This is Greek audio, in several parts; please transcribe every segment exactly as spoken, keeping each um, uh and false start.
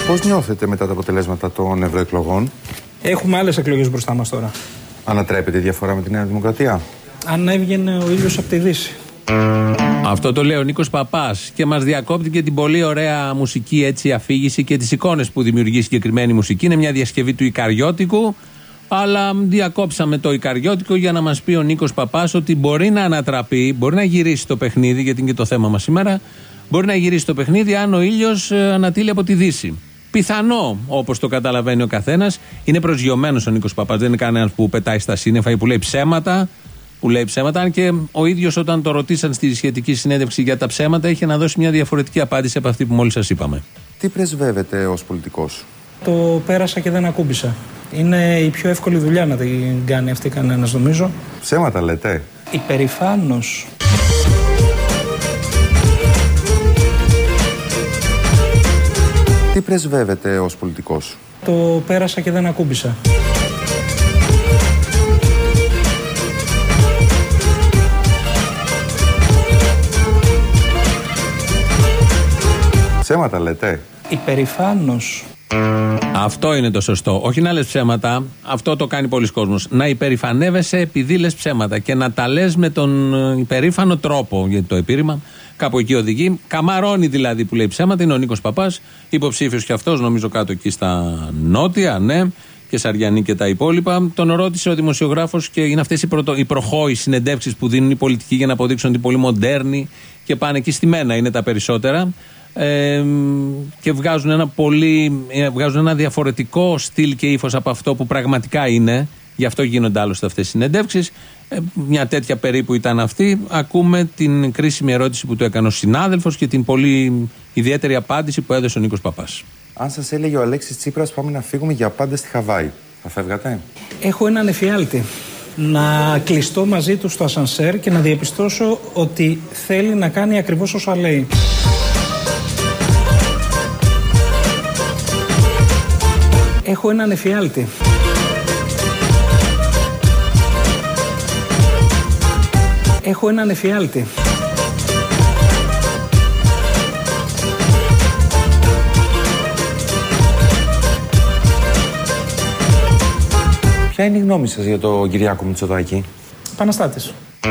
Πώς νιώθετε μετά τα αποτελέσματα των ευρωεκλογών? Έχουμε άλλες εκλογές μπροστά μας τώρα. Ανατρέπεται η διαφορά με τη Νέα Δημοκρατία? Αν έβγαινε ο ήλιος από τη Δύση. Αυτό το λέει ο Νίκος Παπάς και μας διακόπτει και την πολύ ωραία μουσική έτσι αφήγηση και τις εικόνες που δημιουργεί συγκεκριμένη μουσική. Είναι μια διασκευή του Ικαριώτικου, αλλά διακόψαμε το Ικαριώτικο για να μας πει ο Νίκος Παπάς ότι μπορεί να ανατραπεί, μπορεί να γυρίσει το παιχνίδι, γιατί είναι και το θέμα μας σήμερα, μπορεί να γυρίσει το παιχνίδι αν ο ήλιος ανατείλει από τη Δύση. Πιθανό, όπως το καταλαβαίνει ο καθένας. Είναι προσγειωμένος ο Νίκος Παπάς, δεν είναι κανένας που πετάει στα σύννεφα ή που λέει ψέματα. Που λέει ψέματα, αν και ο ίδιος όταν το ρωτήσαν στη σχετική συνέντευξη για τα ψέματα είχε να δώσει μια διαφορετική απάντηση από αυτή που μόλις σας είπαμε. Τι πρεσβεύετε ως πολιτικός? Το πέρασα και δεν ακούμπησα. Είναι η πιο εύκολη δουλειά να την κάνει αυτή κανένας, νομίζω. Ψέματα λέτε? Υπερηφάνος. Τι πρεσβεύετε ως πολιτικός? Το πέρασα και δεν ακούμπησα. Ψέματα λέτε? Υπερηφάνος. Αυτό είναι το σωστό. Όχι να λες ψέματα, αυτό το κάνει πολλοί κόσμος. Να υπερηφανεύεσαι επειδή λες ψέματα και να τα λες με τον υπερήφανο τρόπο. Γιατί το επίρρημα κάπου εκεί οδηγεί. Καμαρώνει δηλαδή που λέει ψέματα. Είναι ο Νίκος Παπάς, υποψήφιος και αυτός, νομίζω κάτω εκεί στα νότια, ναι, και Σαριανή και τα υπόλοιπα. Τον ρώτησε ο δημοσιογράφος και είναι αυτές οι, πρωτο, οι προχώοι συνεντεύξεις που δίνουν οι πολιτικοί για να αποδείξουν ότι είναι πολύ μοντέρνοι και πάνε εκεί στη μένα, είναι τα περισσότερα. Ε, και βγάζουν ένα, πολύ, βγάζουν ένα διαφορετικό στυλ και ύφος από αυτό που πραγματικά είναι. Γι' αυτό γίνονται άλλωστε αυτές οι συνεντεύξεις. Ε, μια τέτοια περίπου ήταν αυτή. Ακούμε την κρίσιμη ερώτηση που του έκανε ο συνάδελφος και την πολύ ιδιαίτερη απάντηση που έδωσε ο Νίκος Παπάς. Αν σας έλεγε ο Αλέξης Τσίπρας πάμε να φύγουμε για πάντα στη Χαβάη, θα φεύγατε? Έχω έναν εφιάλτη. Να κλειστώ μαζί του στο ασανσέρ και να διαπιστώσω ότι θέλει να κάνει ακριβώς όσα λέει. Έχω έναν εφιάλτη. Έχω έναν εφιάλτη. Ποια είναι η γνώμη σας για τον Κυριάκο Μητσοτάκη? Επαναστάτης.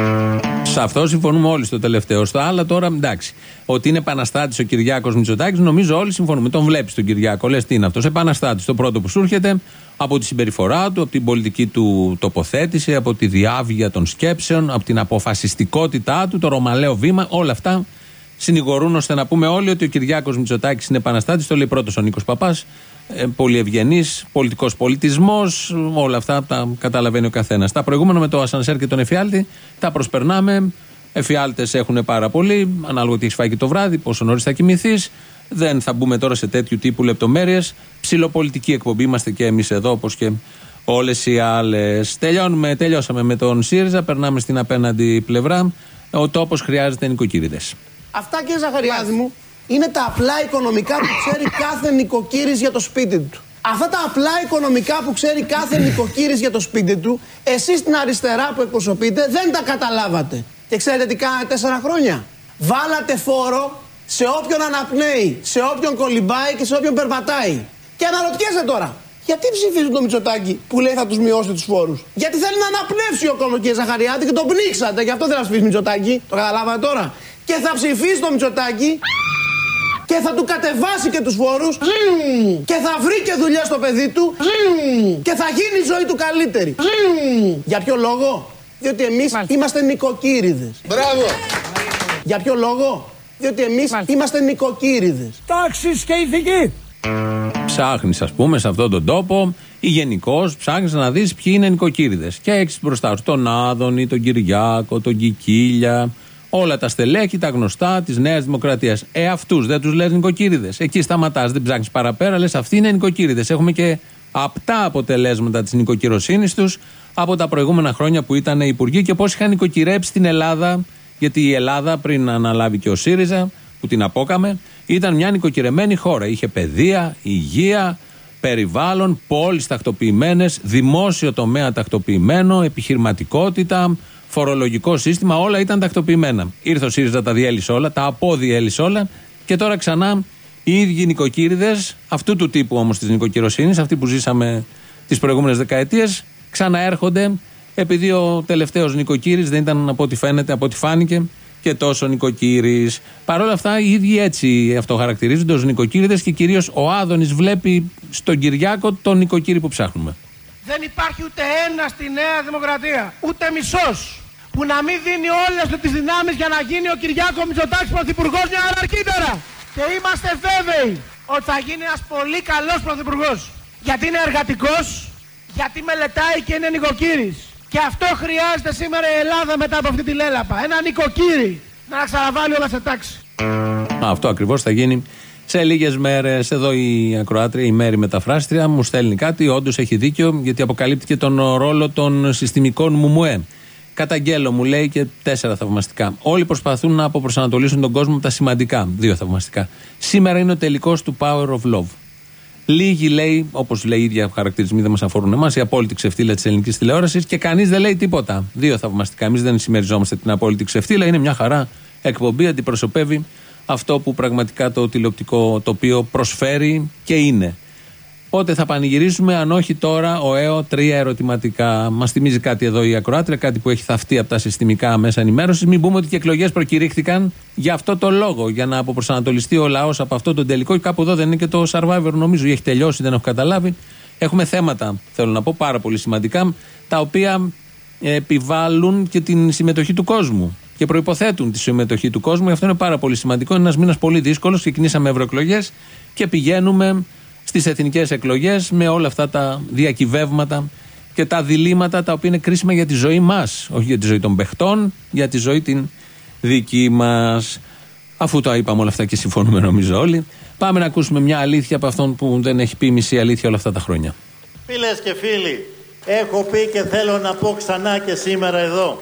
Σε αυτό συμφωνούμε όλοι στο τελευταίο. Στο άλλο τώρα εντάξει. Ότι είναι επαναστάτης ο Κυριάκος Μητσοτάκης, νομίζω όλοι συμφωνούμε. Τον βλέπεις τον Κυριάκο, λες τι είναι αυτός? Επαναστάτης. Το πρώτο που σου έρχεται από τη συμπεριφορά του, από την πολιτική του τοποθέτηση, από τη διάβγεια των σκέψεων, από την αποφασιστικότητά του, το ρωμαλαίο βήμα, όλα αυτά συνηγορούν ώστε να πούμε όλοι ότι ο Κυριάκος Μητσοτάκης είναι επαναστάτης. Το λέει πρώτος ο Νίκος Παπάς. Ε, πολύ ευγενής, πολιτικός πολιτισμός, όλα αυτά τα καταλαβαίνει ο καθένας. Τα προηγούμενα με το ασανσέρ και τον εφιάλτη τα προσπερνάμε. Εφιάλτες έχουν πάρα πολύ, ανάλογα τι έχεις φάει και το βράδυ, πόσο νωρίς θα κοιμηθείς. Δεν θα μπούμε τώρα σε τέτοιου τύπου λεπτομέρειες. Ψιλοπολιτική εκπομπή είμαστε και εμείς εδώ, όπως και όλες οι άλλες. Τελειώνουμε, τελειώσαμε με τον ΣΥΡΙΖΑ, περνάμε στην απέναντι πλευρά. Ο τόπος χρειάζεται νοικοκύριδες. Αυτά, κύριε Ζαχαριάδη μου, είναι τα απλά οικονομικά που ξέρει κάθε νοικοκύρης για το σπίτι του. Αυτά τα απλά οικονομικά που ξέρει κάθε νοικοκύρης για το σπίτι του, εσείς στην αριστερά που εκπροσωπείτε δεν τα καταλάβατε. Και ξέρετε τι κάνατε τέσσερα χρόνια? Βάλατε φόρο σε όποιον αναπνέει, σε όποιον κολυμπάει και σε όποιον περπατάει. Και αναρωτιέσαι τώρα, γιατί ψηφίζουν το Μητσοτάκη που λέει θα τους μειώσει τους φόρους? Γιατί θέλει να αναπνεύσει ο κόσμος, κύριε Ζαχαριάδη, και τον πνίξατε. Γι' αυτό δεν θα ψηφίσει Μητσοτάκη. Το καταλάβατε τώρα? Και θα ψηφίσει το Μητσοτάκη και θα του κατεβάσει και τους φόρους και θα βρει και δουλειά στο παιδί του και θα γίνει η ζωή του καλύτερη. Για ποιο λόγο? Διότι εμείς Μάλιστα. είμαστε νοικοκύριδες. Μπράβο! Για ποιο λόγο? Διότι εμείς Μάλιστα. είμαστε νοικοκύριδες. Τάξης και ηθική. Ψάχνεις, ας πούμε, σε αυτόν τον τόπο ή γενικώς ψάχνεις να δεις ποιοι είναι νοικοκύριδες. Και έχεις μπροστά σου τον Άδωνη, τον Κυριάκο, τον Κικίλια, όλα τα στελέχη, τα γνωστά της Νέας Δημοκρατίας. Ε, αυτούς δεν τους λες νοικοκύριδες? Εκεί σταματάς, δεν ψάχνεις παραπέρα, λες αυτοί είναι νοικοκύριδες. Έχουμε και απτά αποτελέσματα της νοικοκυροσύνης τους από τα προηγούμενα χρόνια που ήταν υπουργοί και πώς είχαν νοικοκυρέψει την Ελλάδα. Γιατί η Ελλάδα, πριν αναλάβει και ο ΣΥΡΙΖΑ, που την απόκαμε, ήταν μια νοικοκυρεμένη χώρα. Είχε παιδεία, υγεία, περιβάλλον, πόλεις τακτοποιημένες, δημόσιο τομέα τακτοποιημένο, επιχειρηματικότητα, φορολογικό σύστημα, όλα ήταν τακτοποιημένα. Ήρθε ο ΣΥΡΙΖΑ, τα διέλυσε όλα, τα αποδιέλυσε όλα και τώρα ξανά Οι ίδιοι νοικοκύριδες, αυτού του τύπου όμως της νοικοκυροσύνης, αυτοί που ζήσαμε τις προηγούμενες δεκαετίες, ξαναέρχονται επειδή ο τελευταίος νοικοκύρης δεν ήταν από ό,τι φαίνεται, από ό,τι φάνηκε και τόσο νοικοκύρης. Παρ' όλα αυτά, οι ίδιοι έτσι αυτοχαρακτηρίζονται ως νοικοκύριδες και κυρίως ο Άδωνης βλέπει στον Κυριάκο τον νοικοκύρη που ψάχνουμε. Δεν υπάρχει ούτε ένα στη Νέα Δημοκρατία, ούτε μισός, που να μην δίνει όλες τις δυνάμεις για να γίνει ο Κυριάκο Μητσοτάκης πρωθυπουργός μια ώρα αρχίτερα. Και είμαστε βέβαιοι ότι θα γίνει ένας πολύ καλός πρωθυπουργός. Γιατί είναι εργατικός, γιατί μελετάει και είναι νοικοκύρης. Και αυτό χρειάζεται σήμερα η Ελλάδα μετά από αυτή τη λέλαπα. Ένα νοικοκύρη να ξαναβάλει όλα σε τάξη. Αυτό ακριβώς θα γίνει σε λίγες μέρες. Εδώ η ακροάτρια, η Μέρη μεταφράστρια, μου στέλνει κάτι. Όντως έχει δίκιο, γιατί αποκαλύπτει και τον ρόλο των συστημικών μουμουέ. Καταγγέλλω, μου λέει, και τέσσερα θαυμαστικά. Όλοι προσπαθούν να αποπροσανατολίσουν τον κόσμο από τα σημαντικά. Δύο θαυμαστικά. Σήμερα είναι ο τελικός του Power of Love. Λίγοι, λέει, όπως λέει οι ίδια χαρακτηρισμοί δεν μας αφορούν εμάς, η απόλυτη ξεφτύλα της ελληνικής τηλεόρασης, και κανείς δεν λέει τίποτα. Δύο θαυμαστικά. Εμείς δεν συμμεριζόμαστε την απόλυτη ξεφτύλα. Είναι μια χαρά εκπομπή, αντιπροσωπεύει αυτό που πραγματικά το τηλεοπτικό τοπίο προσφέρει και είναι. Πότε θα πανηγυρίσουμε, αν όχι τώρα, ο ΕΟ, τρία ερωτηματικά. Μας θυμίζει κάτι εδώ η ακροάτρια, κάτι που έχει θαυτεί από τα συστημικά μέσα ενημέρωσης. Μην πούμε ότι και εκλογές προκηρύχθηκαν για αυτό το λόγο, για να αποπροσανατολιστεί ο λαός από αυτό τον τελικό. Και κάπου εδώ δεν είναι και το Survivor, νομίζω, ή έχει τελειώσει, δεν έχω καταλάβει. Έχουμε θέματα, θέλω να πω, πάρα πολύ σημαντικά, τα οποία επιβάλλουν και την συμμετοχή του κόσμου και προϋποθέτουν τη συμμετοχή του κόσμου. Γι' αυτό είναι πάρα πολύ σημαντικό. Είναι ένας μήνας πολύ δύσκολος. Ξεκινήσαμε ευρωεκλογές και πηγαίνουμε στις εθνικές εκλογές με όλα αυτά τα διακυβεύματα και τα διλήμματα τα οποία είναι κρίσιμα για τη ζωή μας. Όχι για τη ζωή των παιχτών, για τη ζωή την δική μας. Αφού το είπαμε όλα αυτά και συμφωνούμε νομίζω όλοι, πάμε να ακούσουμε μια αλήθεια από αυτόν που δεν έχει πει μισή αλήθεια όλα αυτά τα χρόνια. Φίλες και φίλοι, έχω πει και θέλω να πω ξανά και σήμερα εδώ.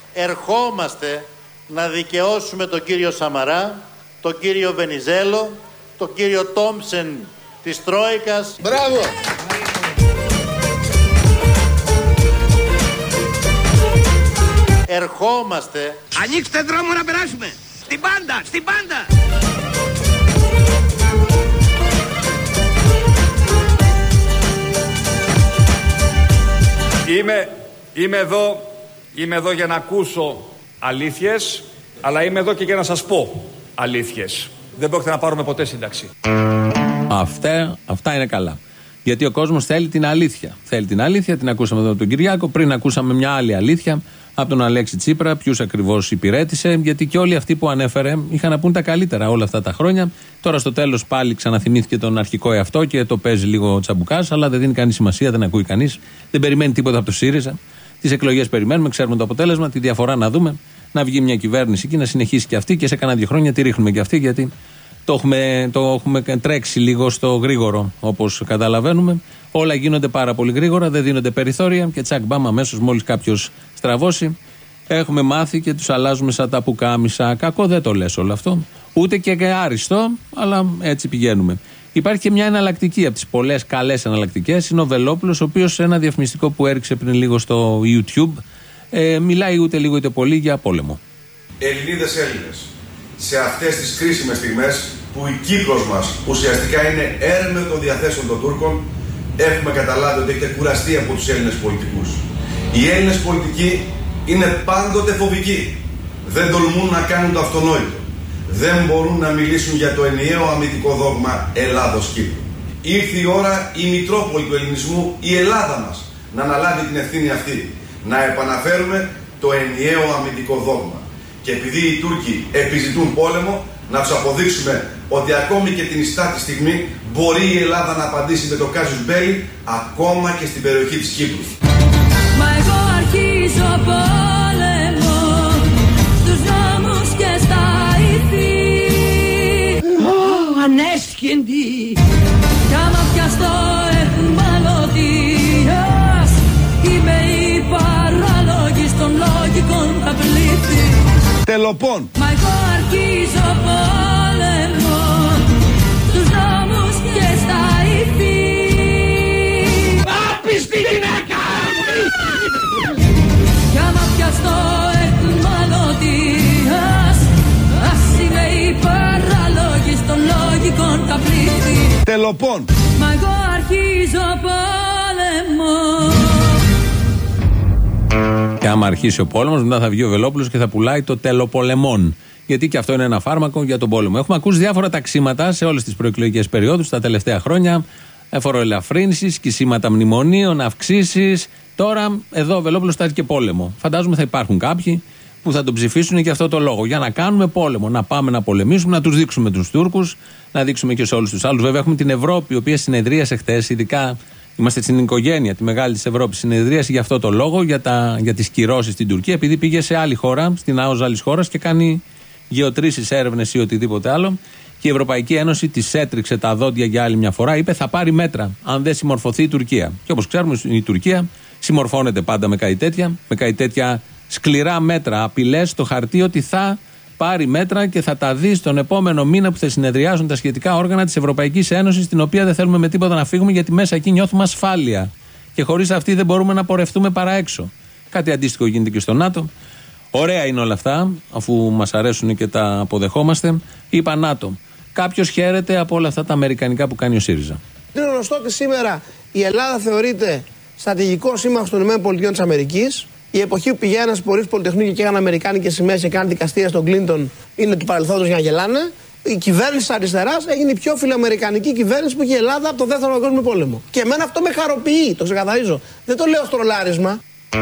Ερχόμαστε να δικαιώσουμε τον κύριο Σαμαρά, τον κύριο Βενιζέλο, τον κύριο Τόμψεν της Τρόικας. Μπράβο! Ερχόμαστε. Ανοίξτε δρόμο να περάσουμε! Στην πάντα! Στην πάντα! Είμαι, είμαι εδώ, είμαι εδώ για να ακούσω αλήθειες, αλλά είμαι εδώ και για να σας πω αλήθειες. Δεν πρόκειται να πάρουμε ποτέ σύνταξη. Αυτά, αυτά είναι καλά. Γιατί ο κόσμος θέλει την αλήθεια. Θέλει την αλήθεια, την ακούσαμε εδώ από τον Κυριάκο. Πριν ακούσαμε μια άλλη αλήθεια από τον Αλέξη Τσίπρα, ποιους ακριβώς υπηρέτησε. Γιατί και όλοι αυτοί που ανέφερε είχαν να πούν τα καλύτερα όλα αυτά τα χρόνια. Τώρα στο τέλος πάλι ξαναθυμήθηκε τον αρχικό εαυτό και το παίζει λίγο τσαμπουκάς, αλλά δεν δίνει κανείς σημασία, δεν ακούει κανείς. Δεν περιμένει τίποτα από το ΣΥΡΙΖΑ. Τις εκλογές περιμένουμε, ξέρουμε το αποτέλεσμα, τη διαφορά να δούμε. Να βγει μια κυβέρνηση και να συνεχίσει και αυτή και σε κανένα δύο χρόνια τη ρίχνουμε και αυτή, γιατί το έχουμε, το έχουμε τρέξει λίγο στο γρήγορο, όπως καταλαβαίνουμε. Όλα γίνονται πάρα πολύ γρήγορα, δεν δίνονται περιθώρια και τσακ μπαμ αμέσως μόλις κάποιος στραβώσει. Έχουμε μάθει και τους αλλάζουμε σαν τα πουκάμισα. Κακό δεν το λες όλο αυτό. Ούτε και άριστο, αλλά έτσι πηγαίνουμε. Υπάρχει και μια εναλλακτική από τις πολλές καλές εναλλακτικές. Είναι ο Βελόπουλος, ο οποίος σε ένα διαφημιστικό που έριξε πριν λίγο στο YouTube ε, μιλάει ούτε λίγο είτε πολύ για πόλεμο. Ελληνίδες Έλληνες, σε αυτές τις κρίσιμες στιγμές που η Κύπρος μας ουσιαστικά είναι έρμεο των διαθέσεων των Τούρκων, έχουμε καταλάβει ότι έχετε κουραστεί από τους Έλληνες πολιτικούς. Οι Έλληνες πολιτικοί είναι πάντοτε φοβικοί. Δεν τολμούν να κάνουν το αυτονόητο. Δεν μπορούν να μιλήσουν για το ενιαίο αμυντικό δόγμα Ελλάδος-Κύπρου. Ήρθε η ώρα η Μητρόπολη του Ελληνισμού, η Ελλάδα μας, να αναλάβει την ευθύνη αυτή. Να επαναφέρουμε το ενιαίο αμυντικό δόγμα. Και επειδή οι Τούρκοι επιζητούν πόλεμο, να τους αποδείξουμε ότι ακόμη και την ιστάτη στιγμή μπορεί η Ελλάδα να απαντήσει με το κάζους μπέλι ακόμα και στην περιοχή της Κύπρου. Μα εγώ αρχίζω πόλεμο στους νόμους και στα ηθή. Ανέσχυντη κι άμα πιαστώ εχμαλωτίας, είμαι η παράλογη των λογικών τα πλήθη. Τελοπών. Μα εγώ αρχίζω πόλεμο στους νόμους και στα ηθή. Άπιστη γυναίκα! Κι άμα πιαστώ εχμαλωτίας, ας είμαι η παράλογη των λογικών τα πλήθη. Τελοπών. Μα εγώ αρχίζω πόλεμο. Και άμα αρχίσει ο πόλεμος, μετά θα βγει ο Βελόπουλος και θα πουλάει το τελοπολεμόν. Γιατί και αυτό είναι ένα φάρμακο για τον πόλεμο. Έχουμε ακούσει διάφορα ταξίματα σε όλες τις προεκλογικές περιόδους τα τελευταία χρόνια. Φοροελαφρύνσεις, κυσίματα μνημονίων, αυξήσεις. Τώρα εδώ ο Βελόπουλος τάζει και πόλεμο. Φαντάζομαι θα υπάρχουν κάποιοι που θα τον ψηφίσουν για αυτό το λόγο. Για να κάνουμε πόλεμο. Να πάμε να πολεμήσουμε, να τους δείξουμε τους Τούρκους, να δείξουμε και σε όλους τους άλλους. Βέβαια, έχουμε την Ευρώπη, η οποία συνεδρίασε χτες, ειδικά είμαστε στην οικογένεια τη μεγάλη της Ευρώπης, συνεδρίασε για αυτό το λόγο, για, τα, για τις κυρώσεις στην Τουρκία, επειδή πήγε σε άλλη χώρα, στην ΑΟΣ άλλης χώρας και κάνει γεωτρήσεις, έρευνες ή οτιδήποτε άλλο. Και η Ευρωπαϊκή Ένωση της έτριξε τα δόντια για άλλη μια φορά. Είπε θα πάρει μέτρα αν δεν συμμορφωθεί η Τουρκία. Και όπως ξέρουμε, η Τουρκία συμμορφώνεται πάντα με κάτι τέτοια, με κάτι τέτοια σκληρά μέτρα, απειλές στο χαρτί ότι θα πάρει μέτρα και θα τα δει στον επόμενο μήνα που θα συνεδριάζουν τα σχετικά όργανα της Ευρωπαϊκής Ένωσης, την οποία δεν θέλουμε με τίποτα να φύγουμε, γιατί μέσα εκεί νιώθουμε ασφάλεια. Και χωρίς αυτή δεν μπορούμε να πορευτούμε παρά έξω. Κάτι αντίστοιχο γίνεται και στο ΝΑΤΟ. Ωραία είναι όλα αυτά, αφού μας αρέσουν και τα αποδεχόμαστε. Είπα ΝΑΤΟ. Κάποιος χαίρεται από όλα αυτά τα αμερικανικά που κάνει ο ΣΥΡΙΖΑ. Είναι γνωστό ότι σήμερα η Ελλάδα θεωρείται στρατηγικό σύμμαχος των ΗΠΑ. Η εποχή που πηγαίνανε στις πορείες Πολυτεχνείου και έκαναν αμερικάνικες σημαίες και κάναν δικαστήρια στον Κλίντον είναι του παρελθόντος για να γελάνε. Η κυβέρνηση της αριστεράς έγινε η πιο φιλοαμερικανική κυβέρνηση που είχε η Ελλάδα από το δεύτερο Παγκόσμιο Πόλεμο. Και εμένα αυτό με χαροποιεί, το ξεκαθαρίζω. Δεν το λέω στο τρολάρισμα.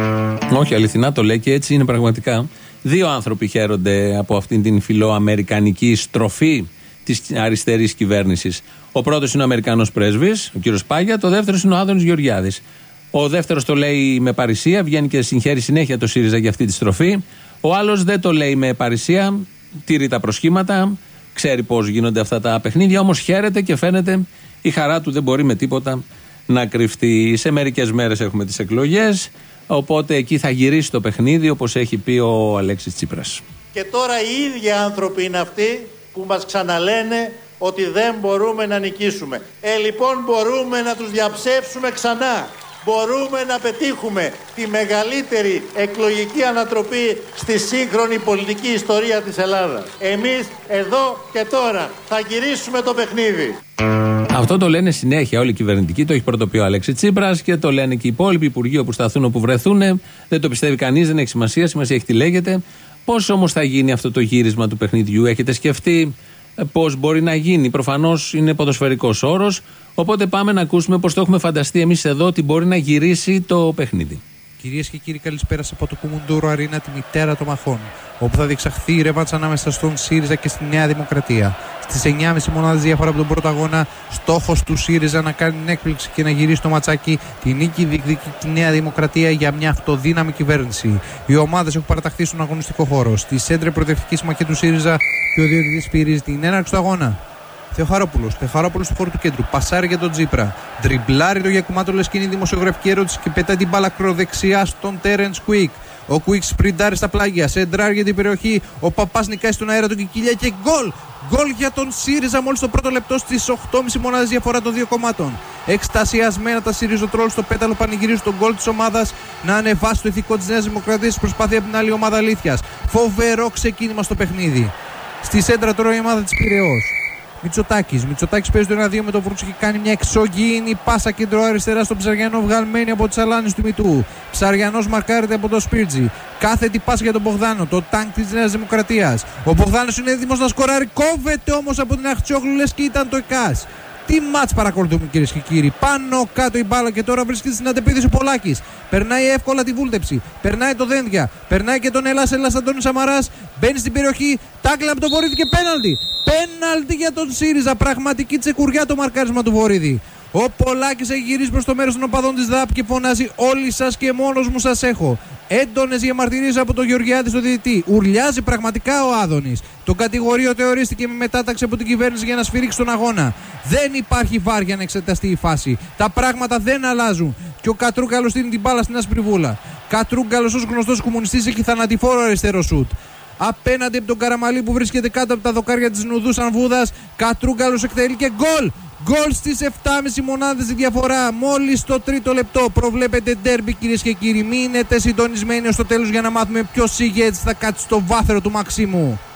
Όχι, αληθινά το λέει και έτσι είναι πραγματικά. Δύο άνθρωποι χαίρονται από αυτήν την φιλοαμερικανική στροφή της αριστερής κυβέρνησης. Ο πρώτος είναι ο Αμερικανός πρέσβης, ο κύριος Πάγια, το δεύτερο είναι ο Άδωνης Γεωργιάδης. Ο δεύτερος το λέει με παρησία, βγαίνει και συγχαίρει συνέχεια το ΣΥΡΙΖΑ για αυτή τη στροφή. Ο άλλος δεν το λέει με παρησία, τηρεί τα προσχήματα, ξέρει πώς γίνονται αυτά τα παιχνίδια, όμως χαίρεται και φαίνεται η χαρά του δεν μπορεί με τίποτα να κρυφτεί. Σε μερικές μέρες έχουμε τις εκλογές, οπότε εκεί θα γυρίσει το παιχνίδι, όπως έχει πει ο Αλέξης Τσίπρας. Και τώρα οι ίδιοι άνθρωποι είναι αυτοί που μας ξαναλένε ότι δεν μπορούμε να νικήσουμε. Ε, λοιπόν μπορούμε να τους διαψεύσουμε ξανά. Μπορούμε να πετύχουμε τη μεγαλύτερη εκλογική ανατροπή στη σύγχρονη πολιτική ιστορία της Ελλάδας. Εμείς εδώ και τώρα θα γυρίσουμε το παιχνίδι. Αυτό το λένε συνέχεια όλοι οι κυβερνητικοί, το έχει πρωτοποιεί ο Αλέξη Τσίπρας και το λένε και οι υπόλοιποι υπουργοί όπου σταθούν, όπου βρεθούν. Δεν το πιστεύει κανείς, δεν έχει σημασία, σημασία έχει τι λέγεται. Πώς όμως θα γίνει αυτό το γύρισμα του παιχνιδιού, έχετε σκεφτεί πώς μπορεί να γίνει? Προφανώς είναι ποδοσφαιρικός όρος. Οπότε πάμε να ακούσουμε πώς το έχουμε φανταστεί εμείς εδώ ότι μπορεί να γυρίσει το παιχνίδι. Κυρίες και κύριοι, καλησπέρα από το Κουμουντούρο Αρίνα, τη μητέρα των μαχών, όπου θα διεξαχθεί η ρεύματς ανάμεσα στον ΣΥΡΙΖΑ και στη Νέα Δημοκρατία. Στις εννιά κόμμα πέντε μονάδες διαφορά από τον πρώτο αγώνα, στόχος του ΣΥΡΙΖΑ να κάνει την έκπληξη και να γυρίσει το ματσάκι. Τη νίκη διεκδικεί τη Νέα Δημοκρατία για μια αυτοδύναμη κυβέρνηση. Οι ομάδες έχουν παραταχθεί στον αγωνιστικό χώρο. Στη σέντρα προοδευτική συμμαχία του ΣΥΡΙΖΑ και ο διαιτητής πυρίζει την έναρξη του αγώνα. Θεοχαρόπουλος, Θεοχαρόπουλος στο χώρο του κέντρου. Πασάρει για τον Τζίπρα. Τριμπλάρει το Γιακουμάτο, λες και είναι δημοσιογραφική ερώτηση και πετάει την μπάλα ακροδεξιά στον Τέρενς Κουίκ. Ο Κουίκ σπριντάρει στα πλάγια, σεντράρει για την περιοχή. Ο Παπάς νικάει στον αέρα τον Κικίλια και γκολ! Γκολ για τον ΣΥΡΙΖΑ μόλις το πρώτο λεπτό στις οκτώ κόμμα πέντε μονάδες διαφορά των δύο κομμάτων. Εκστασιασμένα τα ΣΥΡΙΖΟΤρόλ στο πέταλο πανηγυρίζουν τον γκολ της ομάδας να ανεβάσει το ηθικό της Νέας Δημοκρατίας. Προσπάθει από την άλλη ομάδα αλήθειας. Φοβερό ξεκίνημα στο παιχνίδι. Στη σέντρα τώρα η ομάδα της Πειραιώς. Μητσοτάκης. Μητσοτάκης παίζει το ένα δύο με τον Βρούτσο και κάνει μια εξωγήινη πάσα κέντρο αριστερά στον Ψαριανό, βγαλμένη από τις αλάνες του Μητού. Ψαριανός μαρκάρεται από το Σπίρτζι. Κάθετη πάσα για τον Μπογδάνο, το τάγκ της Νέας Δημοκρατίας. Ο Μπογδάνος είναι έτοιμος να σκοράρει, κόβεται όμως από την Αχτσιόγλου, λες και ήταν το ΕΚΑΣ. Τι μάτς παρακολουθούμε κυρίες και κύριοι. Πάνω κάτω η μπάλα και τώρα βρίσκεται στην αντεπίδηση ο Πολάκης. Περνάει εύκολα τη βούλτεψη. Περνάει το Δένδια. Περνάει και τον Ελλάς Ελλάς Αντώνης Σαμαράς. Μπαίνει στην περιοχή. Τάκλα από τον Βορύδη και πέναλτι. Πέναλτι για τον ΣΥΡΙΖΑ. Πραγματική τσεκουριά το μαρκάρισμα του Βορύδη. Ο Πολάκης έχει γυρίσει προς το μέρος των οπαδών της ΔΑΠ και φωνάζει: όλοι σας και μόνος μου σας έχω. Έντονες διαμαρτυρίες από τον Γεωργιάδη στο διαιτητή. Ουρλιάζει πραγματικά ο Άδωνης. Το κατηγορείο θεωρήστηκε με μετάταξη από την κυβέρνηση για να σφυρίξει τον αγώνα. Δεν υπάρχει βάρ για να εξεταστεί η φάση. Τα πράγματα δεν αλλάζουν. Και ο Κατρούγκαλος στείλει την μπάλα στην άσπρη βούλα. Κατρούγκαλος ως γνωστός κομμουνιστής έχει θανατηφόρο αριστερό σουτ. Απέναντι από τον Καραμαλή που βρίσκεται κάτω από τα δοκάρια της Νουδούς Ανβούδας, Κατρούγκαλος εκτελεί και γκολ! Γκολ στις επτά κόμμα πέντε μονάδες η διαφορά. Μόλις το τρίτο λεπτό προβλέπεται ντέρμπι κυρίες και κύριοι. Μείνετε συντονισμένοι ως το τέλος για να μάθουμε ποιος ηγέτης θα κάτσει στο βάθρο του Μαξίμου.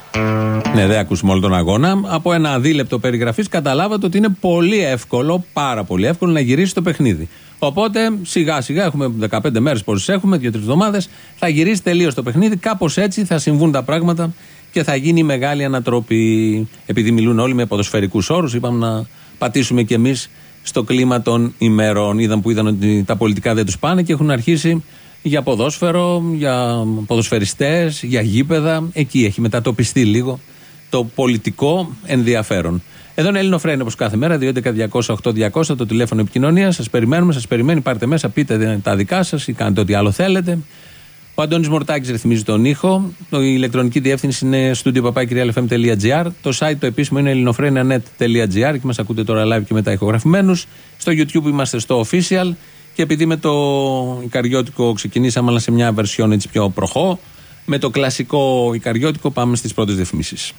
Ναι, δεν ακούσουμε όλο τον αγώνα. Από ένα αδίλεπτο περιγραφής καταλάβατε ότι είναι πολύ εύκολο, πάρα πολύ εύκολο να γυρίσει το παιχνίδι. Οπότε σιγά σιγά, έχουμε δεκαπέντε μέρες πόσες έχουμε, δύο-τρεις εβδομάδες, θα γυρίσει τελείως το παιχνίδι. Κάπως έτσι θα συμβούν τα πράγματα και θα γίνει μεγάλη ανατροπή. Επειδή μιλούν όλοι με ποδοσφαιρικούς όρους, είπαμε να πατήσουμε κι εμείς στο κλίμα των ημερών. Είδαν που είδαν ότι τα πολιτικά δεν τους πάνε και έχουν αρχίσει για ποδόσφαιρο, για ποδοσφαιριστές, για γήπεδα. Εκεί έχει μετατοπιστεί λίγο το πολιτικό ενδιαφέρον. Εδώ είναι Ελληνοφρένη όπως κάθε μέρα, δύο έντεκα διακόσια οκτώ διακόσια το τηλέφωνο επικοινωνίας. Σας περιμένουμε, σας περιμένει. Πάρτε μέσα, πείτε τα δικά σας ή κάντε ό,τι άλλο θέλετε. Ο Αντώνης Μορτάκης ρυθμίζει τον ήχο. Η ηλεκτρονική διεύθυνση είναι studio παπάκι real f m τελεία g r. Το site το επίσημο είναι ελληνοφρένια τελεία net τελεία g r και μας ακούτε τώρα live και μετά ηχογραφημένους. Στο YouTube είμαστε στο official. Και επειδή με το Ικαριώτικο ξεκινήσαμε, αλλά σε μια βερσιόν έτσι πιο προχώ, με το κλασικό Ικαριώτικο πάμε στις πρώτες διαφημίσεις.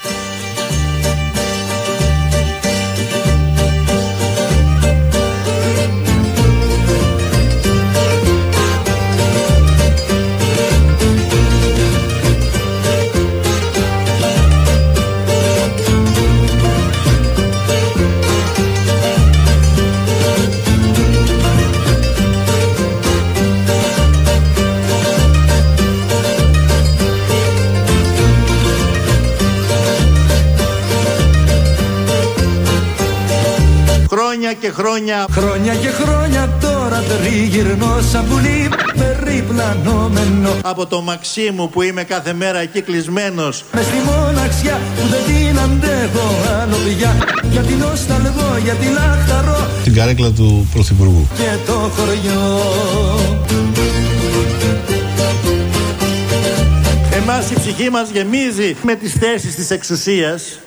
Χρόνια και χρόνια, χρόνια και χρόνια τώρα τριγυρνώ σαν πουλί περιπλανόμενο. Από το Μαξίμου που είμαι κάθε μέρα εκεί κλεισμένος. Μες στη μοναξιά που δεν την αντέχω άλλο πια. Γιατί νοσταλγώ, γιατί λαχταρώ την καρέκλα του Πρωθυπουργού και το χωριό. Εμάς η ψυχή μας γεμίζει με τις θέσεις της εξουσίας.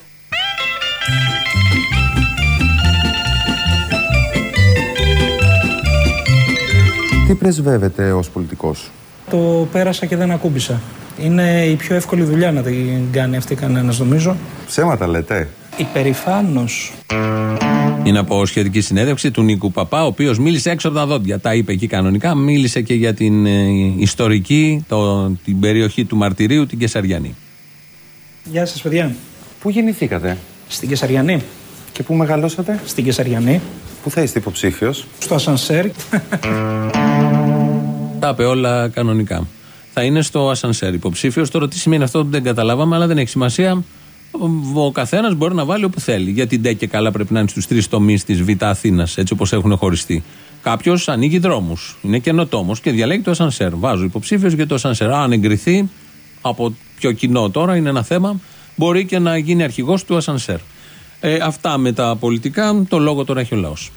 Τι πρεσβεύετε ως πολιτικός? Το πέρασα και δεν ακούμπησα. Είναι η πιο εύκολη δουλειά να την κάνει αυτή κανένας, νομίζω. Ψέματα λέτε? Υπερηφάνος. Είναι από σχετική συνέντευξη του Νίκου Παπά, ο οποίος μίλησε έξω από τα δόντια. Τα είπε εκεί κανονικά. Μίλησε και για την ε, ιστορική, το, την περιοχή του Μαρτυρίου, την Κεσαριανή. Γεια σας, παιδιά. Πού γεννηθήκατε? Στην Κεσαριανή. Και πού μεγαλώσατε? Στην Κεσαριανή. Πού θα είστε υποψήφιος? Στο ασανσέρ. Τα είπε όλα κανονικά. Θα είναι στο ασανσέρ υποψήφιος. Τώρα τι σημαίνει αυτό δεν καταλάβαμε, αλλά δεν έχει σημασία. Ο καθένας μπορεί να βάλει όπου θέλει. Γιατί ντε και καλά πρέπει να είναι στους τρεις τομείς της Β' Αθήνας, έτσι όπως έχουν χωριστεί. Κάποιος ανοίγει δρόμους, είναι καινοτόμος και διαλέγει το ασανσέρ. Βάζω υποψήφιος για το ασανσέρ. Αν εγκριθεί από πιο κοινό τώρα, είναι ένα θέμα, μπορεί και να γίνει αρχηγός του ασανσέρ. Ε, αυτά με τα πολιτικά, το λόγο τώρα έχει ο λαός.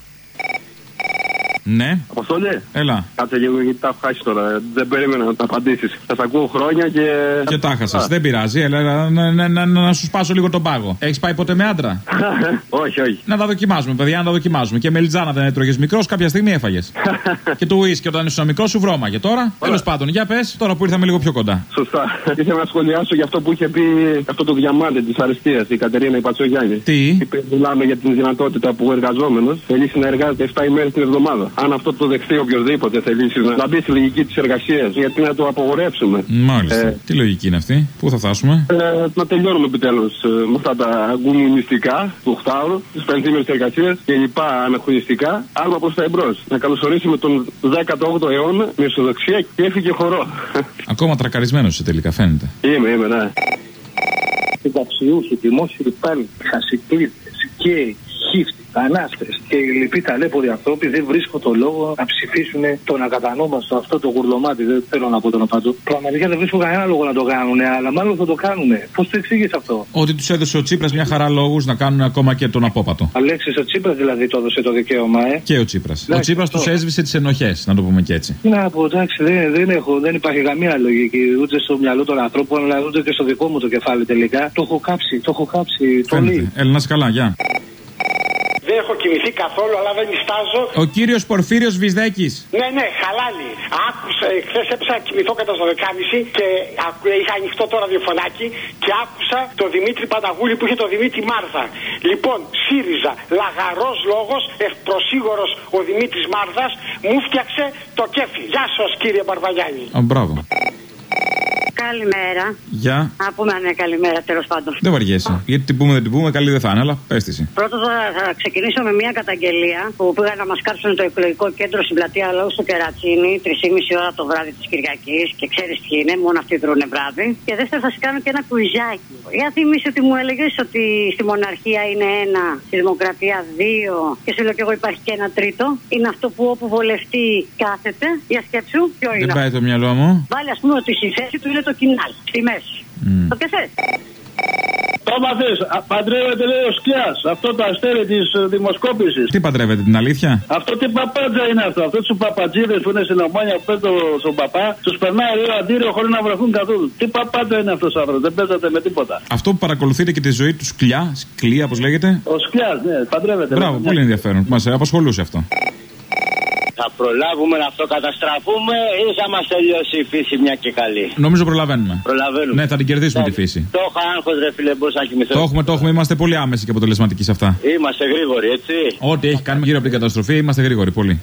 Ναι. Αποστολή. Έλα. Κάτσε λίγο γιατί τα χάσει τώρα. Δεν περίμενα να τα απαντήσει. Θα τα ακούω χρόνια και. Και τα χάσα. Δεν πειράζει. Έλα, να, να, να, να, να σου σπάσω λίγο τον πάγο. Έχει πάει ποτέ με άντρα? Όχι, όχι. Να τα δοκιμάζουμε, παιδιά, να τα δοκιμάζουμε. Και μελιτζάνα δεν έτρωγε μικρό, κάποια στιγμή έφαγε. Και το ουίσκι όταν ήσουν μικρό σου βρώμαγε. Τώρα, τέλος πάντων, για πες, τώρα που ήρθαμε λίγο πιο κοντά. Σωστά. Ήθελα να σχολιάσω για αυτό που είχε πει αυτό το διαμάντι τη αριστείας η Κατερίνα Πατσογιάννη. Τι? Είπε, μιλάμε για την δυνατότητα που ο εργαζόμενος θέλει να εργάζεται επτά ημέρες την εβδομάδα. Αν αυτό το δεχτεί οποιοδήποτε θελήσει να μπει στη λογική της εργασίας, γιατί να το απογορεύσουμε. Μάλιστα. Ε, Τι λογική είναι αυτή, πού θα φτάσουμε? Ε, να τελειώνουμε επιτέλους ε, με αυτά τα κομμουνιστικά του οχτάωρου, τις πενθήμερες εργασίες και λοιπά αναχρονιστικά. Άλμα προς τα εμπρός. Να καλωσορίσουμε τον δέκατο όγδοο αιώνα με αισιοδοξία και έφυγε χορό. Ακόμα τρακαρισμένος είσαι τελικά, φαίνεται. Είμαι, είμαι, ναι. Συνταξιούχοι, δημόσιοι υπάλληλοι, χασικλίτες και χίφτοι, ανάστες και οι λοιποί ταλέποροι άνθρωποι δεν βρίσκω το λόγο να ψηφίσουν τον ακατανόμαστο αυτό το γουρλωμάτι. Δεν θέλω να πω τον απάντο. Πραγματικά δεν βρίσκω κανένα λόγο να το κάνουν, αλλά μάλλον θα το κάνουν. Πώς το εξήγεις αυτό? Ότι τους έδωσε ο Τσίπρας μια χαρά λόγους να κάνουν ακόμα και τον απόπατο. Αλέξης, ο Τσίπρας δηλαδή το έδωσε το δικαίωμα, ε. Και ο Τσίπρας. Εντάξει, ο Τσίπρας τους έσβησε τις ενοχές, να το πούμε και έτσι. Τι να πω, εντάξει, δεν, δεν, έχω, δεν υπάρχει καμία λογική ούτε στο μυαλό των ανθρώπων, αλλά ούτε και στο δικό μου το κεφάλι τελικά. Το έχω κάψει, το έχω κάψει πολύ. Έλα, να είσαι καλά, γεια. Δεν έχω κοιμηθεί καθόλου, αλλά δεν νιστάζω. Ο κύριος Πορφύριος Βυσδέκης. Ναι, ναι, χαλάλι. Άκουσα, χθες έπεσα να κοιμηθώ κατά στο δεκάμιση και είχα ανοιχτό το ραδιοφωνάκι και άκουσα τον Δημήτρη Πανταγούλη που είχε τον Δημήτρη Μάρθα. Λοιπόν, ΣΥΡΙΖΑ, λαγαρός λόγος, ευπροσίγωρος ο Δημήτρης Μάρθας, μου φτιάξε το κέφι. Γεια σας, κύριε Μπαρβαγιάννη. Α, μπράβο. Καλημέρα. Γεια. Να πούμε ναι, καλημέρα, τέλος πάντων. Δεν βαριέσαι. Γιατί την πούμε, δεν την πούμε, καλή δεν θα είναι, αλλά πες τη. Πρώτα θα, θα ξεκινήσω με μια καταγγελία που πήγαν να μας κάψουν το εκλογικό κέντρο στην πλατεία Λαού στο Κερατσίνι, τρεις και μισή ώρα το βράδυ της Κυριακής. Και ξέρεις τι είναι, μόνο αυτοί δρούνε βράδυ. Και δεύτερο θα σου κάνω και ένα κουιζάκι. Για θυμίσου ότι μου έλεγες ότι στη μοναρχία είναι ένα, στη δημοκρατία δύο. Και σου λέω και εγώ υπάρχει και ένα τρίτο. Είναι αυτό που όπου βολευτή κάθεται. Για σκέψου, ποιο είναι. Δεν πάει το μυαλό μου. Βάλει ας πούμε ότι στη θέση του είναι το κοινάλ. Στη μέση. Mm. Το πιασες. Το μαθες, παντρεύεται λέει ο Σκιάς, αυτό το αστέρι της δημοσκόπησης. Τι παντρεύεται, την αλήθεια? Αυτό τι παπάντζα είναι αυτό, αυτό τους παπατζίδες που είναι στην Ομόνια που παίρνουν στον παπά, τους περνάει λίγο αντίριο χωρίς να βρεθούν καθόλου. Τι παπάντζα είναι αυτός ο άνθρωπος, δεν παίζατε με τίποτα. Αυτό που παρακολουθείτε και τη ζωή του Σκλιά, Σκλία όπως λέγεται. Ο Σκιάς, ναι, παντρεύεται. Μπράβο, πολύ ενδιαφέρον, μας απασχολούσε αυτό. Θα προλάβουμε να αυτοκαταστραφούμε ή θα μας τελειώσει η φύση μια και καλή? Νομίζω προλαβαίνουμε. Προλαβαίνουμε. Ναι, θα την κερδίσουμε το, τη φύση. Το έχω άγχος ρε φίλε, μπορείς να κοιμηθώ. Το έχουμε, το έχουμε, είμαστε πολύ άμεσοι και αποτελεσματικοί σε αυτά. Είμαστε γρήγοροι, έτσι. Ό,τι έχει κάνει γύρω από την καταστροφή, είμαστε γρήγοροι, πολύ.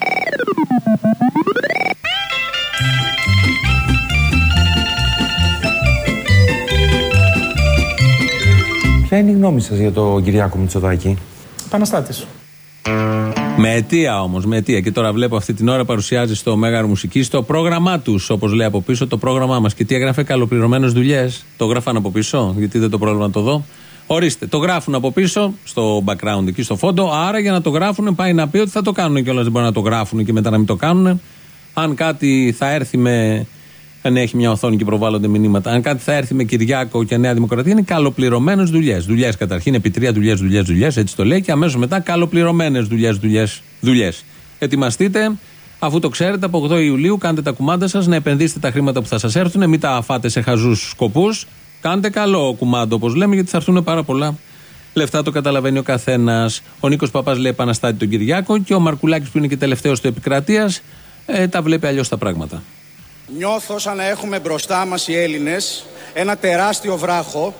Ποια είναι η γνώμη σας για τον Κυριάκο Μητσοτάκη? Επαναστάτης. Με αιτία όμως, με αιτία. Και τώρα βλέπω αυτή την ώρα παρουσιάζει στο Μέγαρο Μουσικής το πρόγραμμά τους, όπως λέει από πίσω, το πρόγραμμά μας. Και τι έγραφε, καλοπληρωμένες δουλειές. Το γράφαν από πίσω, γιατί δεν το πρόβλημα να το δω. Ορίστε, το γράφουν από πίσω, στο background εκεί στο φόντο. Άρα για να το γράφουν, πάει να πει ότι θα το κάνουν κιόλας. Δεν μπορεί να το γράφουν και μετά να μην το κάνουν. Αν κάτι θα έρθει με. Αν έχει μια οθόνη και προβάλλονται μηνύματα. Αν κάτι θα έρθει με Κυριάκο και Νέα Δημοκρατία, είναι καλοπληρωμένες δουλειές. Δουλειές καταρχήν, επί τρία δουλειές, δουλειές, δουλειές, έτσι το λέει. Και αμέσως μετά καλοπληρωμένες δουλειές, δουλειές, δουλειές. Ετοιμαστείτε, αφού το ξέρετε, από οκτώ Ιουλίου κάντε τα κουμάντα σας, να επενδύσετε τα χρήματα που θα σας έρθουν, μην τα φάτε σε χαζούς σκοπούς. Κάντε καλό κουμάντο, όπως λέμε, γιατί θα έρθουν πάρα πολλά λεφτά, το καταλαβαίνει ο καθένας. Ο Νίκος Παπάς λέει επαναστάτη τον Κυριάκο και ο Μαρκουλάκης, που είναι και τελευταίος του επικρατείας, ε, τα βλέπει αλλιώς τα πράγματα. Νιώθω σαν να έχουμε μπροστά μας οι Έλληνες ένα τεράστιο βράχο.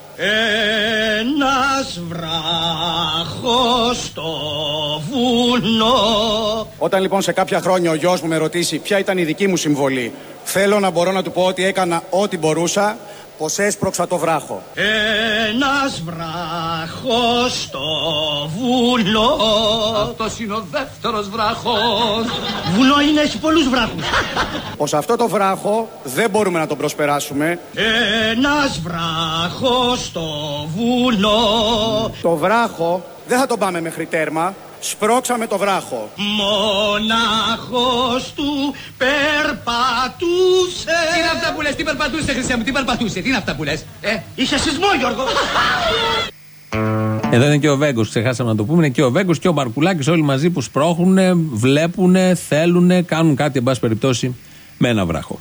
Ένας βράχος στο βουνό. Όταν λοιπόν σε κάποια χρόνια ο γιος μου με ρωτήσει ποια ήταν η δική μου συμβολή, θέλω να μπορώ να του πω ότι έκανα ό,τι μπορούσα, πως έσπρωξα το βράχο. Ένας βράχος στο βουνό. Αυτός είναι ο δεύτερος βράχος. Βουνό είναι, έχει πολλούς βράχους. Πως αυτό το βράχο δεν μπορούμε να τον προσπεράσουμε. Ένας βράχος στο βουνό. Το βράχο δεν θα τον πάμε μέχρι τέρμα. Σπρώξαμε το βράχο. Μονάχος του περπατούσε. Τι είναι αυτά που λες, τι περπατούσε, Χριστέ μου, τι περπατούσε, τι είναι αυτά που λες, ε? Είχε σεισμό, Γιώργο. Εδώ είναι και ο Βέγκος, ξεχάσαμε να το πούμε. Είναι και ο Βέγκος και ο Μαρκουλάκης, όλοι μαζί που σπρώχνουν, βλέπουν, θέλουν, κάνουν κάτι, εν πάση περιπτώσει, με ένα βράχο.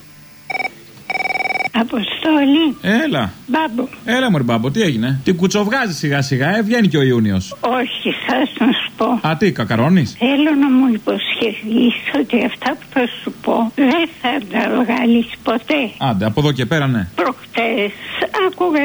Αποστόλη. Έλα. Μπάμπο. Έλα, μωρή Μπάμπο, τι έγινε? Τι κουτσοβγάζει σιγά σιγά, ε, βγαίνει και ο Ιούνιος. Όχι, θα να σου πω. Α, τι, κακαρώνεις? Θέλω να μου υποσχεθείς ότι αυτά που θα σου πω δεν θα τα βγάλεις ποτέ. Άντε, από εδώ και πέρα, ναι. Προχτές άκουγα.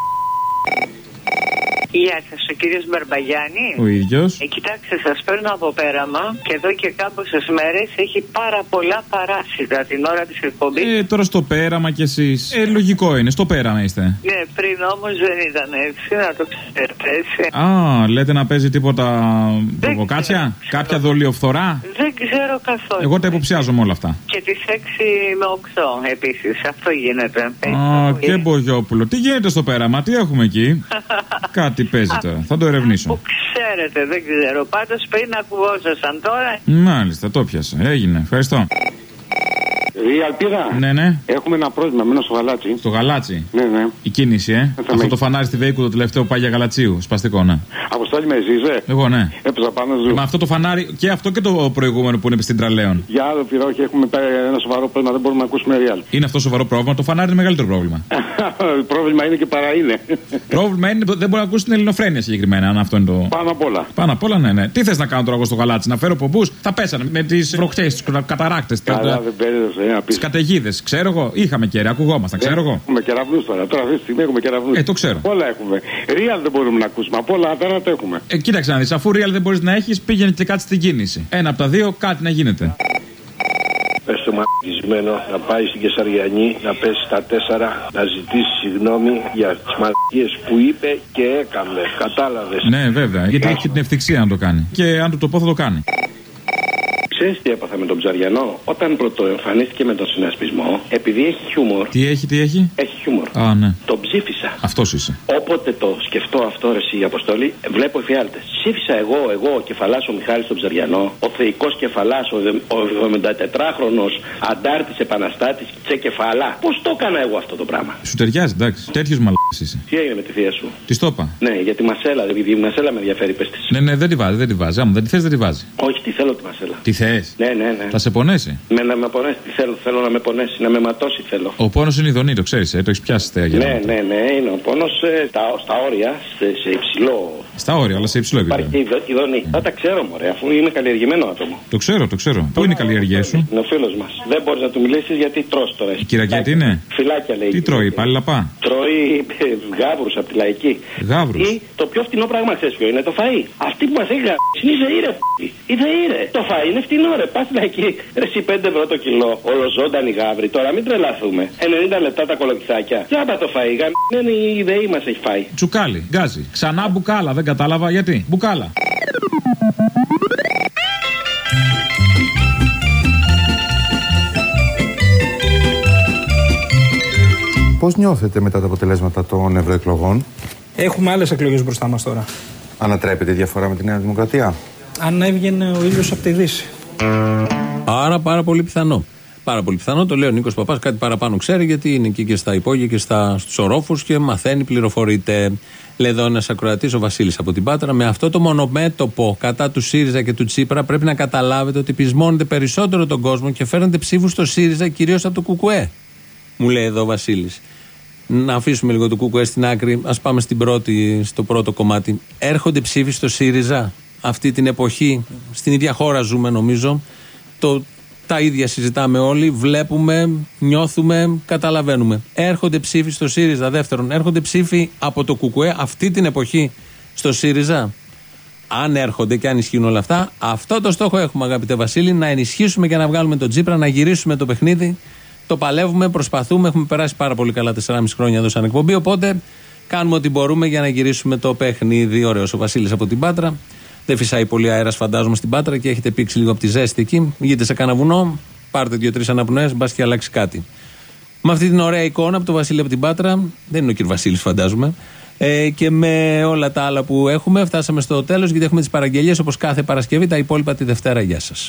Γεια σας, ο κύριος Μπαρμπαγιάννη. Ο ίδιος. Ε, κοιτάξτε, σας παίρνω από πέραμα και εδώ και κάμποσες μέρες έχει πάρα πολλά παράσιτα την ώρα της εκπομπής. Ε, τώρα στο πέραμα κι εσείς. Ε, λογικό είναι, στο πέραμα είστε. Ναι, πριν όμως δεν ήταν έτσι, να το ξέρετε έτσι. Α, λέτε να παίζει τίποτα προβοκάτσια, κάποια δολιοφθορά. Δεν ξέρω καθόλου. Εγώ τα υποψιάζομαι όλα αυτά. Και τις έξι με οκτώ επίσης, αυτό γίνεται. Α, και Μπογιόπουλο. Τι γίνεται στο πέραμα, τι έχουμε εκεί? Κάτι παίζει τώρα, θα το ερευνήσω. Που ξέρετε, δεν ξέρω. Πάντως πριν ακουγόσασταν τώρα. Μάλιστα, το πιάσα. Έγινε, ευχαριστώ. Η Αλπίδα. Ναι, ναι. Έχουμε ένα πρόβλημα. Μένω στο γαλάτσι. Στο γαλάτσι. Ναι, ναι. Η κίνηση, ε. Θα Αυτό με... το φανάρι στη Βέικου το τελευταίο που πάει για Γαλατσίου. Σπαστικό, ναι. Αποστόλη με ζήζε. Εγώ, ναι. Έπαιζα πάνω σου. Ε, με αυτό το φανάρι και αυτό και το προηγούμενο που είναι στην Τραλέων. Για άλλο πειρό, όχι, έχουμε ένα σοβαρό πρόβλημα. Δεν μπορούμε να ακούσουμε real. Είναι αυτό σοβαρό πρόβλημα. Το φανάρι είναι μεγαλύτερο πρόβλημα. Πρόβλημα είναι και παρά είναι. Πρόβλημα είναι δεν μπορεί να ακούσει την ελληνοφρένεια συγκεκριμένα. Αν αυτό είναι το. Πάνω απ' όλα. Πάνω απ' όλα, ναι, ναι. Τι θε να κάνω τώρα εγώ στο γαλάτσι, να φέρω πομπού? Θα πέσανε με τι βροχτέ, του καταράκτε. Καλά, δεν παίρνει. Τι καταιγίδε, ξέρω εγώ. Είχαμε κεραία, ακουγόμασταν, ξέρω εγώ. Έχουμε κεραυνού τώρα. Τώρα αυτή τη στιγμή έχουμε κεραυνού. Ε, το ξέρω. Όλα έχουμε. Real δεν μπορούμε να ακούσουμε. Από όλα τα τα έχουμε. Ε, κοίταξε να δει, αφού real δεν μπορεί να έχει, πήγαινε και κάτι στην κίνηση. Ένα από τα δύο, κάτι να γίνεται. Πες το μαλακισμένο να πάει στην Κεσαριανή, να πέσει στα τέσσερα, να ζητήσει συγγνώμη για τις μαλακίες που είπε και έκαμε. Κατάλαβες? Ναι, βέβαια. Γιατί έχει την ευθυξία να το κάνει. Και αν του το πω θα το κάνει. Ξέρεις τι έπαθα με τον Ψαριανό? Όταν πρωτοεμφανίστηκε με τον συνασπισμό, επειδή έχει χιούμορ. Τι έχει, τι έχει? Έχει χιούμορ. Α, ναι. Τον ψήφισα. Αυτός είσαι. Όποτε το σκεφτώ αυτό, ρε εσύ, η Αποστόλη, βλέπω εφιάλτες. Ψήφισα εγώ, εγώ, ο Κεφαλάς ο Μιχάλης τον Ψαριανό, ο θεϊκός Κεφαλάς, ο εβδομηντατετράχρονος αντάρτης επαναστάτης Τσε Κεφαλά. Πώς το έκανα εγώ αυτό το πράγμα? Σου ταιριάζει, εντάξει. Τέτοιος μαλάκας είσαι. Τι έγινε με τη θεία σου? Τη το είπα. Ναι, για τη μασέλα, επειδή η μασέλα με ενδιαφέρει, πες της. Ναι, ναι, δεν τη βάζει, δεν τη βάζει. Άμα δεν τη θες, δεν τη βάζει. Όχι, τη θέλω τη μασέλα. Τι θες? Ναι, ναι, ναι. Θα σε πονέσει. Με να με πονέσει, τι θέλω, θέλω να με πονέσει, να με ματώσει θέλω. Ο πόνος είναι ειδονή, το ξέρεις, ε, το έχεις πιάσει στέγη. Ναι, ναι, ναι, είναι ο πόνος ε, στα, στα όρια, σε, σε υψηλό. Στα όρια, αλλά σε υψηλό επίπεδο. Υπάρχει ειδονή. Θα τα ξέρω, μωρέ, αφού είμαι καλλιεργημένο άτομο. Το ξέρω, το ξέρω. Πού είναι η καλλιεργία σου? Είναι ο φίλος μας. Δεν μπορείς να του μιλήσεις γιατί τρως τώρα. Η Κυριακέτη είναι? Φυλάκια λέει. Τι τρώει, πάλι λαπά? Τρώει γάβρους από τη λαϊκή. Γάβρους. Ή το πιο φτηνό πράγμα, ξέρεις ποιο είναι? Το φαΐ. Αυτή που μας έχει γράψει είναι η ΔΕΗ, ρε. Η ΔΕΗ, ρε. Το φαΐ είναι φτηνό, ρε. Πας λαϊκή. Ρε, εσύ πέντε ευρώ το κιλό. Ολοζώντανη γάβρη. Τώρα μην τρελαθούμε. ενενήντα λεπτά τα κολοκυθάκια. Τζάμπα το φαΐ. Γαμμένη η ΔΕΗ μας έχει φάει. Τσουκάλι, γκάζι. Ξανά μπουκάλα, δεν κατάλαβα γιατί. Μπουκάλα. Πώς νιώθετε μετά τα αποτελέσματα των ευρωεκλογών? Έχουμε άλλες εκλογές μπροστά μας τώρα. Ανατρέπεται η διαφορά με τη Νέα Δημοκρατία? Αν έβγαινε ο ήλιος από τη Δύση. Άρα πάρα πολύ πιθανό. Πάρα πολύ πιθανό, το λέει ο Νίκος Παπάς, κάτι παραπάνω ξέρει, γιατί είναι εκεί και στα υπόγεια και στα, στους ορόφους και μαθαίνει, πληροφορείται. Λέει εδώ ένας ακροατής, ο Βασίλης από την Πάτρα, με αυτό το μονομέτωπο κατά του ΣΥΡΙΖΑ και του Τσίπρα πρέπει να καταλάβετε ότι πεισμώνετε περισσότερο τον κόσμο και φέρνετε ψήφους στο ΣΥΡΙΖΑ, κυρίως από το ΚΚΕ. Μου λέει εδώ ο Βασίλης. Να αφήσουμε λίγο το ΚΚΕ στην άκρη, ας πάμε στην πρώτη, στο πρώτο κομμάτι. Έρχονται ψήφοι στο ΣΥΡΙΖΑ αυτή την εποχή, στην ίδια χώρα ζούμε νομίζω. Το, τα ίδια συζητάμε όλοι, βλέπουμε, νιώθουμε, καταλαβαίνουμε. Έρχονται ψήφοι στο ΣΥΡΙΖΑ. Δεύτερον, έρχονται ψήφοι από το ΚΚΕ αυτή την εποχή στο ΣΥΡΙΖΑ. Αν έρχονται και αν ισχύουν όλα αυτά, αυτό το στόχο έχουμε, αγαπητέ Βασίλη, να ενισχύσουμε και να βγάλουμε τον Τσίπρα, να γυρίσουμε το παιχνίδι. Το παλεύουμε, προσπαθούμε, έχουμε περάσει πάρα πολύ καλά τεσσεράμισι χρόνια εδώ σαν εκπομπή. Οπότε κάνουμε ό,τι μπορούμε για να γυρίσουμε το παιχνίδι. Ωραίος ο Βασίλης από την Πάτρα. Δεν φυσάει πολύ αέρας, φαντάζομαι, στην Πάτρα και έχετε πήξει λίγο από τη ζέστη εκεί. Βγείτε σε κανένα βουνό, πάρτε δύο-τρεις αναπνοές, μπας και αλλάξει κάτι. Με αυτή την ωραία εικόνα από τον Βασίλη από την Πάτρα, δεν είναι ο κ. Βασίλης, φαντάζομαι. Ε, και με όλα τα άλλα που έχουμε, φτάσαμε στο τέλος, γιατί έχουμε τις παραγγελίες όπως κάθε Παρασκευή. Τα υπόλοιπα τη Δευτέρα. Γεια σας.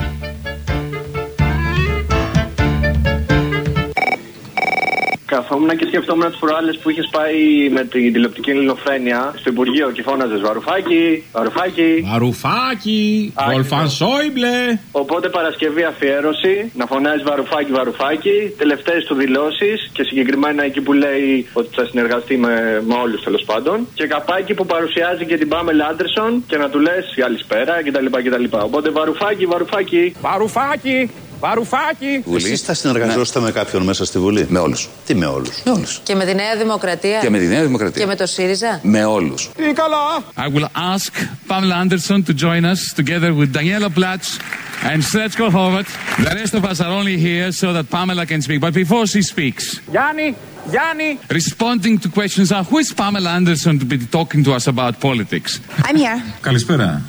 Καθόμουν και σκεφτόμουν τις προάλλες που είχες πάει με την τηλεοπτική ελληνοφρένεια στο Υπουργείο και φώναζες Βαρουφάκη, Βαρουφάκη. Βαρουφάκη, Βολφαν Σόιμπλε. Οπότε Παρασκευή αφιέρωση, να φωνάζεις Βαρουφάκη, Βαρουφάκη, τελευταίες του δηλώσεις και συγκεκριμένα εκεί που λέει ότι θα συνεργαστεί με, με όλους τέλος πάντων. Και καπάκι που παρουσιάζει και την Πάμελα Άντερσον και να του λες καλησπέρα κτλ. κτλ. Οπότε Βαρουφάκη, Βαρουφάκη. Βαρουφάκη. Βαρουφάκι! Εσείς θα συνεργαζόσαστε ναι. με κάποιον μέσα στη Βουλή? Με όλους. Τι με όλους? Με όλους. Και με τη Νέα Δημοκρατία. Και με τη Νέα Δημοκρατία. Και με το ΣΥΡΙΖΑ. Με όλους. Τι καλά! I will ask Pamela Anderson to join us together with Daniela Platz and Sretsko Horvat. The rest of us are only here so that Pamela can speak. But before she speaks, Γιάννη, Γιάννη, responding to questions are who is Pamela Anderson to be talking to us about politics? I'm here. Καλησπέρα.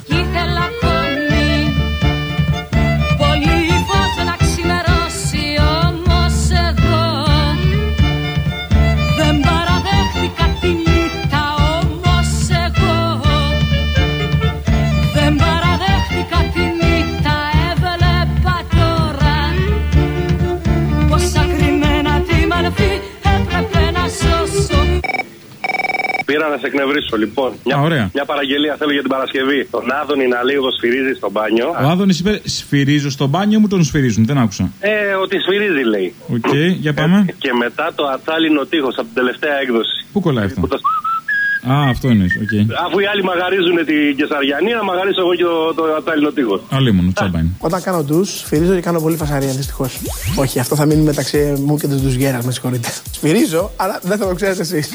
Πήρα να σε εκνευρίσω, λοιπόν. Μια, Α, μια παραγγελία θέλω για την Παρασκευή. Τον Άδωνη να λίγο σφυρίζει στο μπάνιο. Ο Άδωνης είπε σφυρίζω στο μπάνιο μου, τον σφυρίζουν, δεν άκουσα. Ε, ότι σφυρίζει λέει. Οκ, okay, για πάμε. Ε, και μετά το ατσάλινο τείχος από την τελευταία έκδοση. Πού κολλάει αυτό? Το... Α, αυτό είναι. Okay. Αφού οι άλλοι μαγαρίζουν την Κεσαριανή, να μαγαρίσω εγώ και το, το ατσάλινο τείχος. Αλίμονο, τσάμπα είναι. Όταν κάνω ντους, σφυρίζω και κάνω πολύ φασαρία, δυστυχώς. Όχι, αυτό θα μείνει μεταξύ μου και του ντουζιέρας, με συγχωρείτε. Σφυρίζω, αλλά δεν θα το ξέρετε εσείς.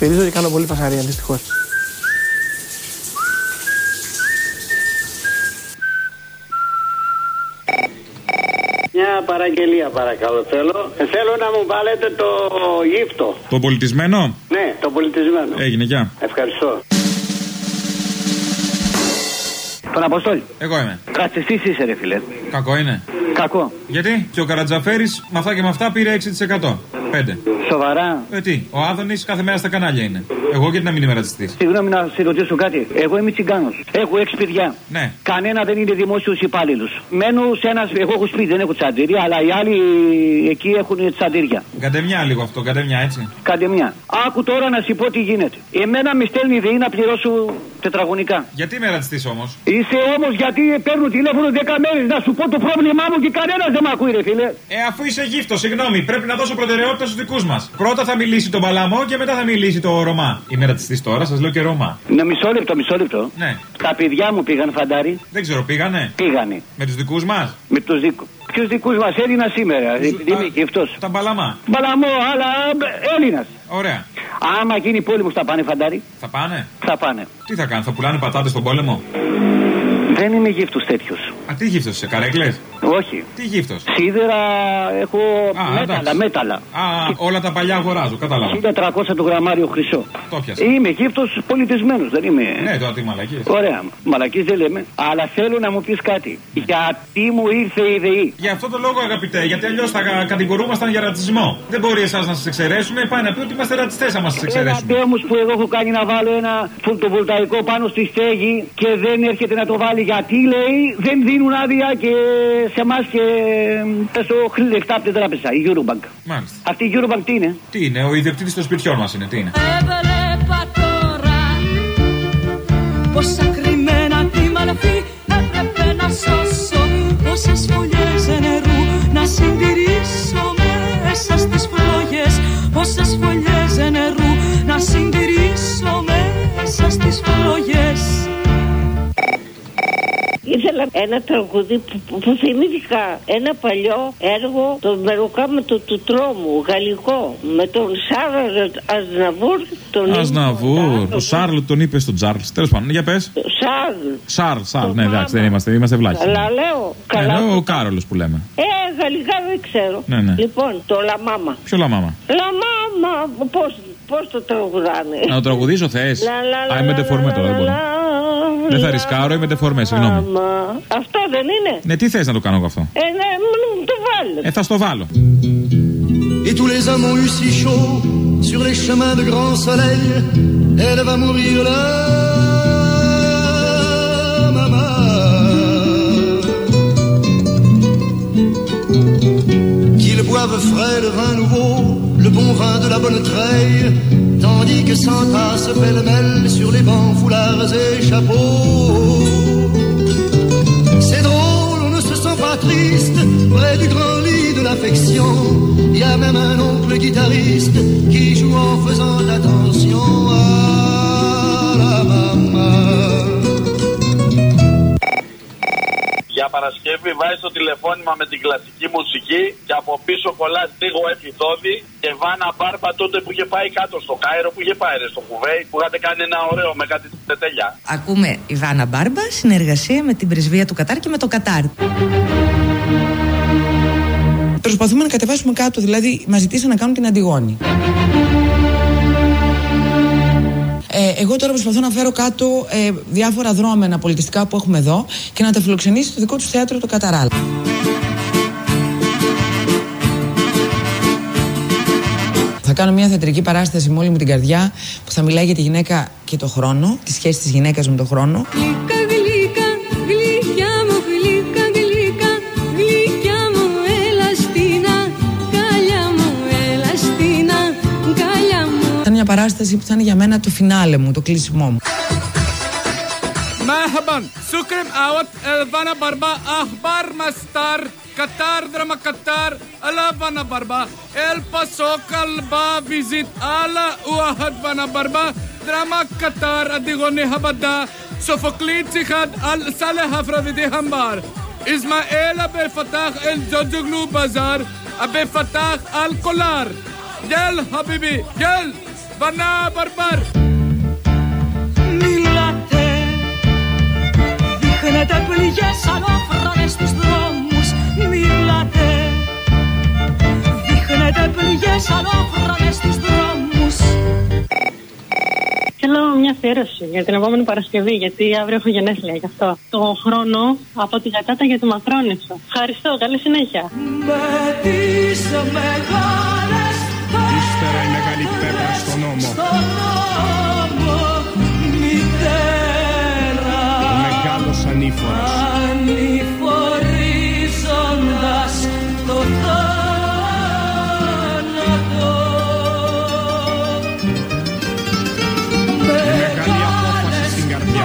Σφυρίζω και κάνω πολύ φασαρία, δυστυχώς. Μια παραγγελία παρακαλώ θέλω. Θέλω να μου βάλετε το γύφτο. Το πολιτισμένο? Ναι, το πολιτισμένο. Έγινε, γεια. Ευχαριστώ. Τον Αποστόλη. Εγώ είμαι. Ρατσιστής είσαι ρε φίλε. Κακό είναι. Κακό. Γιατί? Και ο Καρατζαφέρης με αυτά και με αυτά πήρε έξι τοις εκατό. πέντε. Σοβαρά. Ε, τι, ο Άδωνης κάθε μέρα στα κανάλια είναι. Εγώ γιατί να μην είμαι ρατσιστής. Συγγνώμη να σε ρωτήσω κάτι. Εγώ είμαι τσιγκάνος. Έχω έξι παιδιά. Ναι. Κανένα δεν είναι δημόσιος υπάλληλος. Μένω σε ένα. Εγώ έχω σπίτι, δεν έχω τσαντήρια, αλλά οι άλλοι εκεί έχουν τσαντήρια. Καντεμιά λίγο αυτό, καντεμιά έτσι. Καντεμιά. Άκου τώρα να σου πω τι γίνεται. Εμένα με στέλνει η ΔΕΗ να πληρώσω τετραγωνικά. Γιατί είμαι ρατσιστής όμως? Είσαι όμως γιατί παίρνω τηλέφωνο δέκα μέρες να σου πω το πρόβλημά μου και κανένας δεν με ακούει, ρε φίλε. Ε, αφού είσαι γύφτο, συγγνώμη, πρέπει να δώσω προτεραιότητα στους δικούς μας. Πρώτα θα μιλήσει τον Παλαμό και μετά θα μιλήσει το Ρωμά. Είμαι ρατσιστής τώρα, σας λέω και Ρωμά. Ναι, μισό λεπτό, μισό λεπτό. Ναι. Τα παιδιά μου πήγαν φαντάρι. Δεν ξέρω, πήγανε. Πήγανε. Με τους δικούς μας. Με τους δικούς. Ποιους δικούς μας, Έλληνα σήμερα, επειδή είμαι γυφτός. Τα Μπαλαμά. Μπαλαμό, αλλά Έλληνας. Ωραία. Άμα γίνει πόλεμος θα πάνε φαντάρι. Θα πάνε. Θα πάνε. Τι θα κάνουν, θα πουλάνε πατάτες στον πόλεμο? Δεν είμαι γύφτος τέτοιος. Α, τι γύφτος είσαι, καρέκλες? Όχι. Τι γύφτος? Σίδερα έχω. Α, μέταλλα, εντάξει. μέταλλα. Α, όλα τα παλιά αγοράζω, κατάλαβα. χίλια τριακόσια το γραμμάριο χρυσό. Το πιάσα. Είμαι γύφτος πολιτισμένος, δεν είμαι. Ναι, τώρα τι μαλακίες. Ωραία, μαλακίες δεν λέμε. Αλλά θέλω να μου πεις κάτι. Ναι. Γιατί μου ήρθε η ΔΕΗ? Για αυτό το λόγο, αγαπητέ, γιατί αλλιώς θα κατηγορούμασταν για ρατσισμό. Δεν μπορεί εσάς να σας εξαιρέσουν, πάει να πει ότι είμαστε ρατσιστές άμα σας εξαιρέσουν. Ένα τέμος που εγώ έχω κάνει να βάλω ένα φωτοβολταϊκό πάνω στη στέγη και δεν έρχεται να το βάλει γιατί λέει δεν δίνουν άδεια και σε εμάς και πέσω λεφτά από την τράπεζα, η Eurobank. Μάλιστα. Αυτή η Eurobank τι είναι? Τι είναι, ο ιδιοκτήτης των σπιτιών μας είναι, τι είναι? Έβλεπα τώρα πόσα κρυμμένα τη μαλαφή έπρεπε να σώσω, πόσες φωλιές νερού να συντηρήσω μέσα στις φλόγες, πόσες φωλιές νερού να συντηρήσω μέσα στις φλόγες. Ήθελα ένα τραγούδι που, που, που θυμήθηκα ένα παλιό έργο, το μεροκάματο του τρόμου, γαλλικό, με τον Σάρλ Αζναβούρ. Τον Αζναβούρ. Ο Σάρλ τον είπε στον Τζάρλς. Τέλος πάντων, για πες. Σάρλ. Σάρλ, Σάρλ. Ναι, εντάξει, δεν είμαστε, είμαστε βλάχοι. Αλλά λέω. Καλά. Ναι, ο Κάρολος που λέμε. Ε, γαλλικά δεν ξέρω. Ναι, ναι. Λοιπόν, το Λαμάμα. Ποιο Λαμάμα? Λαμάμα. Πώς, πώς το τραγουδάνε? Να το τραγουδήσω θες? Λα, Α, είμαι τεφορμέ τώρα, δεν μπορώ. Δεν θα ρισκάρω, είμαι τεφορμέ, συγγνώμη. Αυτό δεν είναι? Ναι, τι θες να το κάνω εγώ αυτό? Ε, ναι, μου το βάλω. Ε, θα στο βάλω. Et tous les hommes ont eu si chaud sur les chemins de grand soleil. Elle va mourir là, maman. Qu'ils boivent frais le vin nouveau, le bon vin de la bonne treille, tandis que s'entassent pêle-mêle sur les bancs, foulards et chapeaux. C'est drôle, on ne se sent pas triste près du grand lit de l'affection. Il y a même un oncle guitariste qui joue en faisant attention à la maman. Για Παρασκευή βάζει το τηλεφώνημα με την κλασική μουσική και από πίσω κολλά λίγο επιδόδη και Βάνα Μπάρμπα τότε που είχε πάει κάτω στο Κάιρο, που είχε πάει ρε, στο Κουβέι, που είχατε κάνει ένα ωραίο με κάτι τετέλια. Ακούμε η Βάνα Μπάρμπα, συνεργασία με την πρεσβεία του Κατάρ και με το Κατάρ. Προσπαθούμε να κατεβάσουμε κάτω, δηλαδή μας ζητήσαν να κάνουν την Αντιγόνη. Ε, εγώ τώρα προσπαθώ να φέρω κάτω ε, διάφορα δρόμενα πολιτιστικά που έχουμε εδώ και να τα φιλοξενήσει στο δικό του θέατρο το Καταράλ. Θα κάνω μια θεατρική παράσταση με όλη μου την καρδιά που θα μιλάει για τη γυναίκα και το χρόνο, τη σχέση της γυναίκας με τον χρόνο. Ήταν μια παράσταση που θα είναι για μένα το φινάλε μου, το κλείσιμό μου. مرحبا شكرا اوت الفانا بربا اخبار مستر قطار درما قطار الفانا بربا الباسو قلبا فيزيت على واحد فانا بربا درما قطار اديغوني هبدا سوفوكليتي خد الصالح افروديتي همبار اسماعيل ابي فتاح الجوجلو بازار ابي فتاح الكولار يل حبيبي يل Βανά μπαρμπάρ. Μιλάτε, δείχνετε πληγές ανώφρονες στους δρόμους. Μιλάτε, δείχνετε πληγές ανώφρονες στους δρόμους. Θέλω μια αφιέρωση για την επόμενη Παρασκευή, γιατί αύριο έχω γενέθλια γι' αυτό. Το χρόνο από τη Γατάτα για τη Μακρόνισο. Ευχαριστώ, καλή συνέχεια. Με τις μεγάλες ύστερα η μεγάλη πέτρα στον νόμο. Στον νόμο, μητέρα. Ο μεγάλος ανήφορος. Ανηφορίζοντας το θάνατο. Μεγάλη απόφαση στην καρδιά.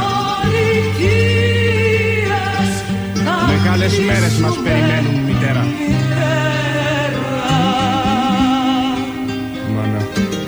Μεγάλες μέρες μας περιμένουν, μητέρα. Μάνα.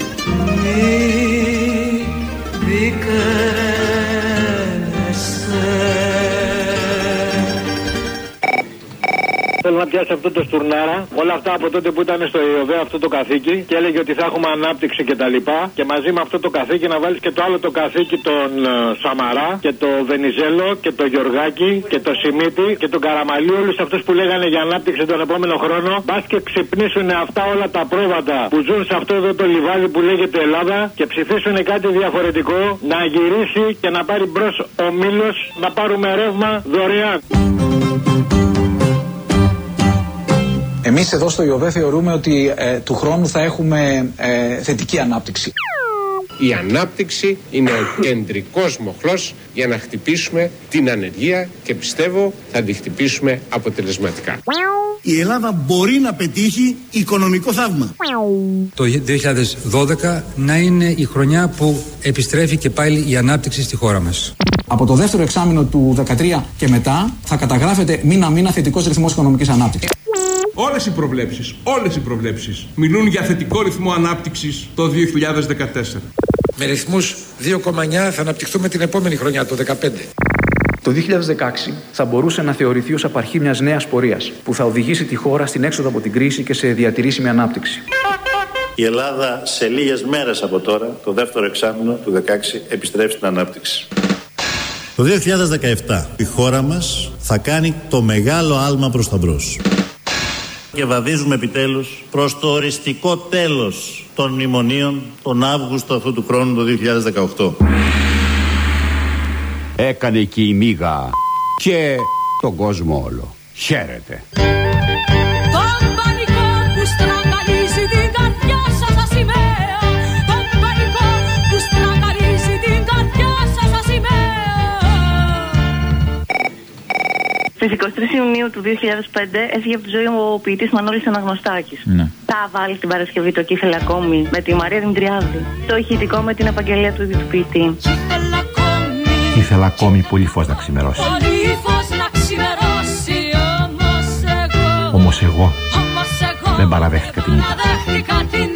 Θέλω να πιάσει αυτό το στουρνάρα. Όλα αυτά από τότε που ήταν στο ΙΟΒΕ αυτό το καθήκη και έλεγε ότι θα έχουμε ανάπτυξη κτλ. Και, και μαζί με αυτό το καθήκη να βάλει και το άλλο το καθήκη τον uh, Σαμαρά και το Βενιζέλο και το Γιωργάκη και το Σιμίτη και τον Καραμαλή. Όλου αυτού που λέγανε για ανάπτυξη τον επόμενο χρόνο. Μπα και ξυπνήσουν αυτά όλα τα πρόβατα που ζουν σε αυτό εδώ το λιβάδι που λέγεται Ελλάδα και ψηφίσουν κάτι διαφορετικό. Να γυρίσει και να πάρει μπρος ο Μήλος να πάρουμε ρεύμα δωρεάν. Εμείς εδώ στο ΙΟΒΕ θεωρούμε ότι ε, του χρόνου θα έχουμε ε, θετική ανάπτυξη. Η ανάπτυξη είναι ο κεντρικός μοχλός για να χτυπήσουμε την ανεργία και πιστεύω θα τη χτυπήσουμε αποτελεσματικά. Η Ελλάδα μπορεί να πετύχει οικονομικό θαύμα. Το δύο χιλιάδες δώδεκα να είναι η χρονιά που επιστρέφει και πάλι η ανάπτυξη στη χώρα μας. Από το δεύτερο εξάμηνο του δεκατρία και μετά θα καταγράφεται μήνα-μήνα θετικός ρυθμός οικονομικής ανάπτυξης. Όλες οι προβλέψεις, όλες οι προβλέψεις μιλούν για θετικό ρυθμό ανάπτυξης το δύο χιλιάδες δεκατέσσερα. Με ρυθμούς δύο κόμμα εννιά θα αναπτυχθούμε την επόμενη χρονιά, το δεκαπέντε. Το δύο χιλιάδες δεκαέξι θα μπορούσε να θεωρηθεί ως απαρχή μιας νέας πορείας που θα οδηγήσει τη χώρα στην έξοδο από την κρίση και σε διατηρήσιμη ανάπτυξη. Η Ελλάδα σε λίγες μέρες από τώρα, το δεύτερο εξάμηνο του δεκαέξι, επιστρέφει στην ανάπτυξη. Το δύο χιλιάδες δεκαεπτά η χώρα μας θα κάνει το μεγάλο άλμα προς τα μπρος. Και βαδίζουμε επιτέλους προς το οριστικό τέλος των μνημονίων τον Αύγουστο αυτού του χρόνου το δύο χιλιάδες δεκαοκτώ. Έκανε και η μίγα και τον κόσμο όλο. Χαίρεται. Τον πανικό που στραγγαλίζει την καρδιά σας σαν σημαία. Τον πανικό που στραγγαλίζει την καρδιά σας σαν σημαία. Στις εικοστή τρίτη Ιουνίου του δύο χιλιάδες πέντε έφυγε από τη ζωή ο ποιητής Μανώλης Αναγνωστάκης. Ναι. Θα βάλει την Παρασκευή το Κύφελ ακόμη με τη Μαρία Δημητριάδη. Το ηχητικό με την επαγγελία του ίδιου του ποιητή. Ήθελα ακόμη πολύ φως να ξημερώσει. Πολύ φως να ξημερώσει. Όμως εγώ, όμως εγώ, όμως εγώ δεν παραδέχτηκα την ήττα.